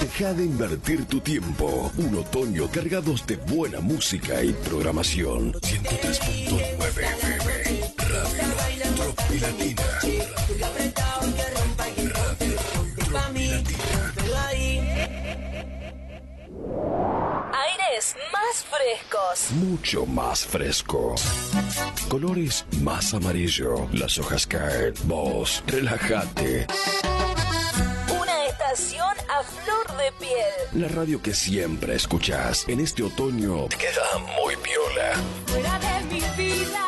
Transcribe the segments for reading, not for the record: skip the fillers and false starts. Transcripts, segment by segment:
Deja de invertir tu tiempo. Un otoño cargados de buena música y programación. 103.9 FM. Radio Tropi Latina. Radio Tropi Latina. Aires más frescos. Mucho más fresco. Colores más amarillo. Las hojas caen. Vos, relájate. Una estación a flor de piel. La radio que siempre escuchás en este otoño te queda muy piola. Fuera de mi vida.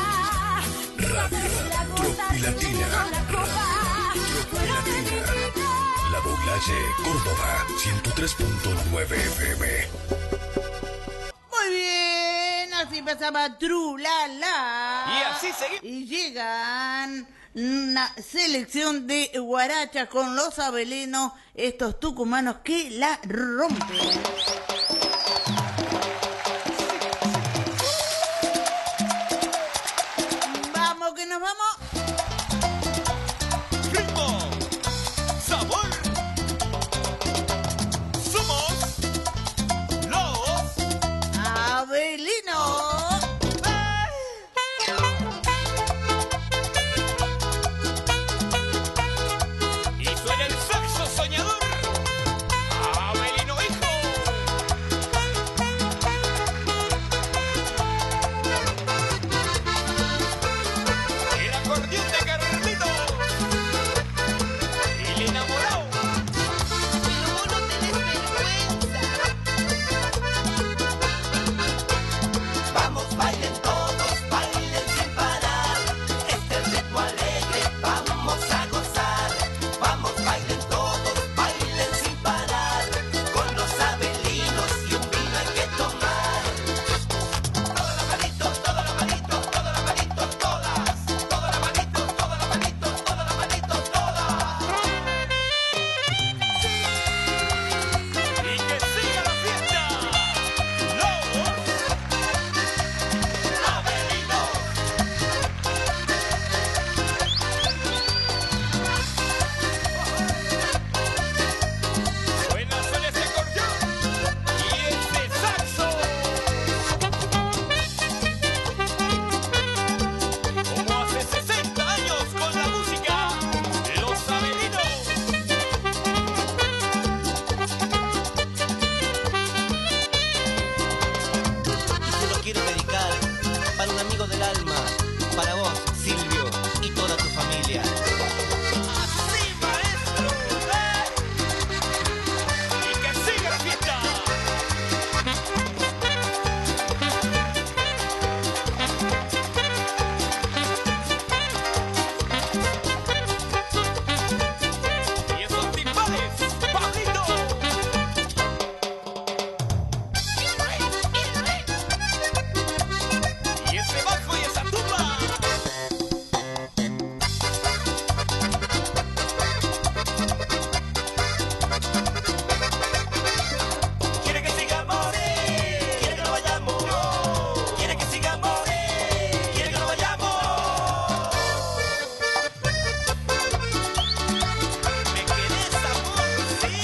Radio Tropi Latina. Radio Tropi Latina. La Doblaje, Córdoba, 103.9 FM. Muy bien, así pasaba Tru La La. Y así seguimos. Y llegan una selección de guarachas con los abelinos, estos tucumanos que la rompen. Vamos, que nos vamos. Ritmo, sabor. Somos los Abelinos. Y suena el saxo soñador. Abelino hijo. El acordeón de Carlito. El enamorado. Pero vos no tenés vergüenza. Vamos, bailen todos, bailen sin parar. Este ritmo alegre, vamos a gozar. Vamos, bailen todos, bailen sin parar. Con los abelinos y un vino hay que tomar. Todas las manitos, todas las manitos, todas las manitos, todas. Todas las manitos, todas las manitos, todas las manitos, todas. Y que siga la fiesta. Los Abelinos. suena ese acordeón y ese saxo. Como hace 60 años con la música, los abelinos. Y se lo quiero dedicar para un amigo del alma, para vos, Silvio, y toda tu familia. Así, maestro. Y que siga la fiesta. Y esos timbales, Pablito. Y ese bajo y esa tumba. Quiere que sigamos, quiere que no vayamos. Quiere que sigamos, quiere que no vayamos. ¿Me querés, amor? Sí.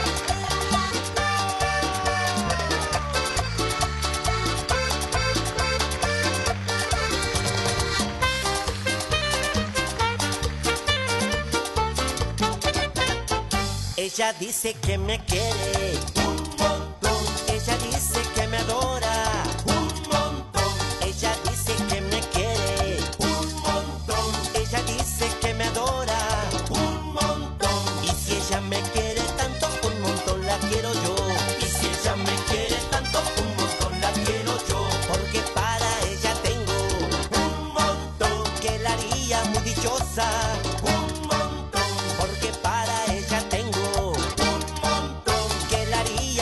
Ella dice que me quiere un montón. Ella dice que me adora un montón. Ella dice que me quiere un montón. Ella dice que me adora un montón. Y si ella me quiere tanto, un montón la quiero yo. Y si ella me quiere tanto, un montón la quiero yo. Porque para ella tengo un montón que la haría muy dichosa. Un montón, porque para ella tengo un montón que la haría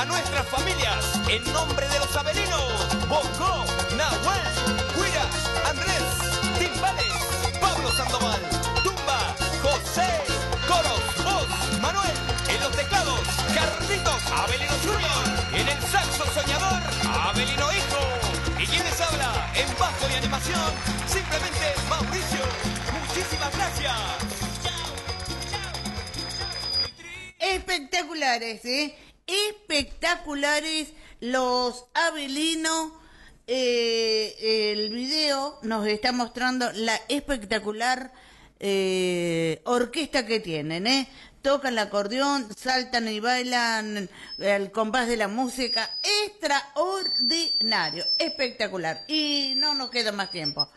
nuestras familias, en nombre de los Avelinos, Bongo, Nahuel, Cuira, Andrés, Timbales, Pablo Sandoval, Tumba, José, Coros, Voz, Manuel, en los teclados, Carlitos, Avelino Junior, en el saxo soñador, Avelino Hijo, y quien les habla, en bajo y animación, simplemente Mauricio. Muchísimas gracias. Espectaculares, espectaculares los Avelinos. El video nos está mostrando la espectacular orquesta que tienen, tocan el acordeón, saltan y bailan al compás de la música. Extraordinario, espectacular. Y no nos queda más tiempo.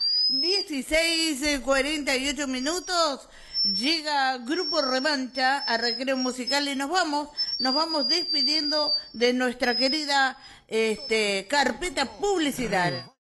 16:48 minutos. Llega Grupo Revancha a Recreo Musical y nos vamos despidiendo de nuestra querida carpeta publicitaria.